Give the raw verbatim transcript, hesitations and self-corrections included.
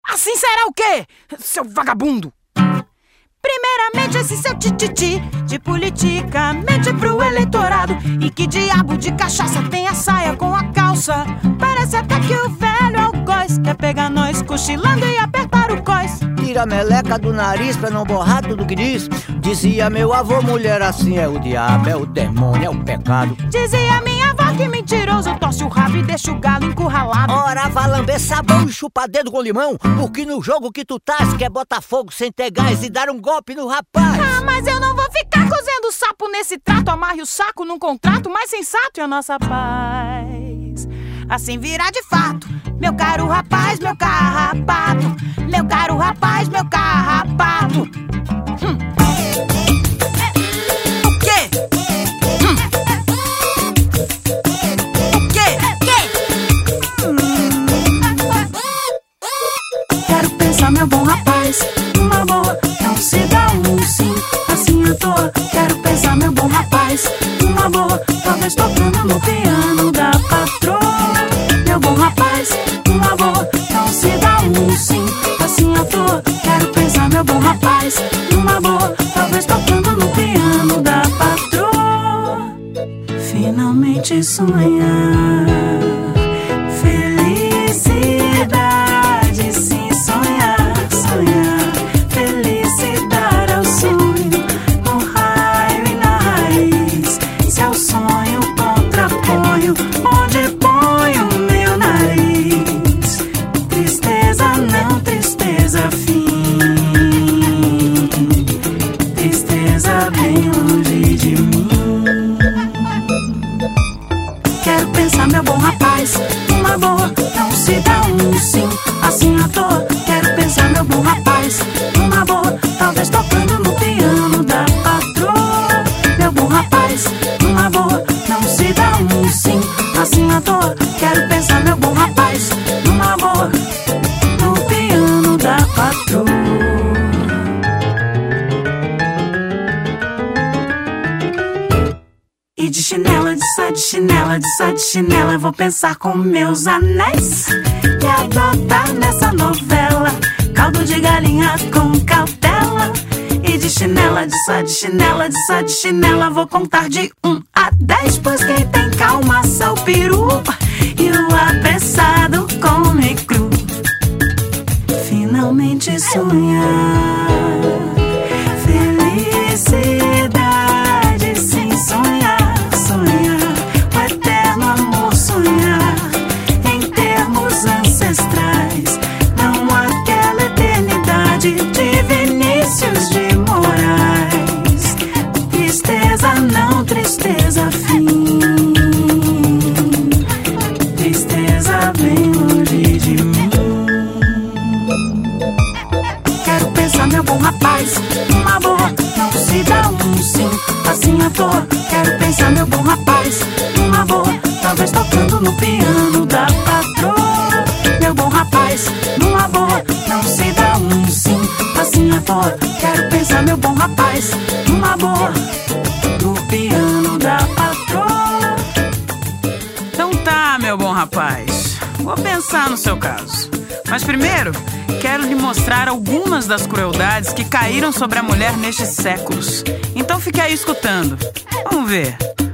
Assim será o quê, seu vagabundo? Primeiramente esse seu tititi de politicamente pro eleitorado. E que diabo de cachaça tem a saia com a calça? Parece até que o velho algoz quer pegar nós cochilando e apertar o cós. Tira a meleca do nariz pra não borrar tudo que diz. Dizia meu avô, mulher assim é o diabo, é o demônio, é o pecado. Dizia minha avó que mentiroso torce o rabo e deixa o galo encurralado. Ora, vai lamber sabão e chupar dedo com limão, porque no jogo que tu tá quer botar fogo sem ter gás e dar um golpe no rapaz. Ah, mas eu não vou ficar cozendo sapo nesse trato. Amarre o saco num contrato mais sensato e a nossa paz assim virá de fato. Meu caro rapaz, meu carrapato. Meu caro rapaz, meu carrapato. Hum. O quê? Hum. O quê? Hum. Quero pensar, meu bom rapaz, uma boa, não se dá um sim, assim à toa. Quero pensar, meu bom rapaz, uma boa, talvez tocando no piano da patroa. Meu bom rapaz, uma boa, não se dá um sim, assim à toa. Quero pensar, meu bom rapaz, uma boa, talvez tocando no piano da patroa. Finalmente sonhar, felicidade, sim, sonhar, sonhar. Felicidade é o sonho, no raio e na raiz. Se é o sonho, contraponho, onde ponho meu nariz. Tristeza não, tristeza fim. Tristeza bem longe de mim. Quero pensar, meu bom rapaz, uma boa, não se dá um sim, assim à toa. Quero pensar, meu bom rapaz, uma boa, talvez tocando no piano da patroa. Meu bom rapaz, uma boa, não se dá um sim, assim à toa. Quero pensar, meu bom rapaz, uma boa, no piano da patroa. E de chinela, de só de chinela, de só de chinela, eu vou pensar com meus anéis e adotar nessa novela caldo de galinha com cautela. E de chinela, de só de chinela, de só de chinela, vou contar de um a dez, pois quem tem calma só o peru e o apressado come cru. Finalmente sonhar, felicidade, sim, sonhar, sonhar, o eterno amor, sonhar em termos ancestrais, não aquela eternidade de Vinícius de Moraes. Tristeza não, tristeza fim, tristeza bem longe de mim. Quero pensar, meu bom rapaz, uma boa, não se dá um sim, assim à toa. Quero pensar, meu bom rapaz, uma boa, talvez tocando no piano da patroa. Meu bom rapaz, numa boa, não se dá um sim, assim à toa. Quero pensar, meu bom rapaz, numa boa, no piano da patroa. Então tá, meu bom rapaz, vou pensar no seu caso. Mas primeiro, quero lhe mostrar algumas das crueldades que caíram sobre a mulher nestes séculos. Então fique aí escutando. Vamos ver.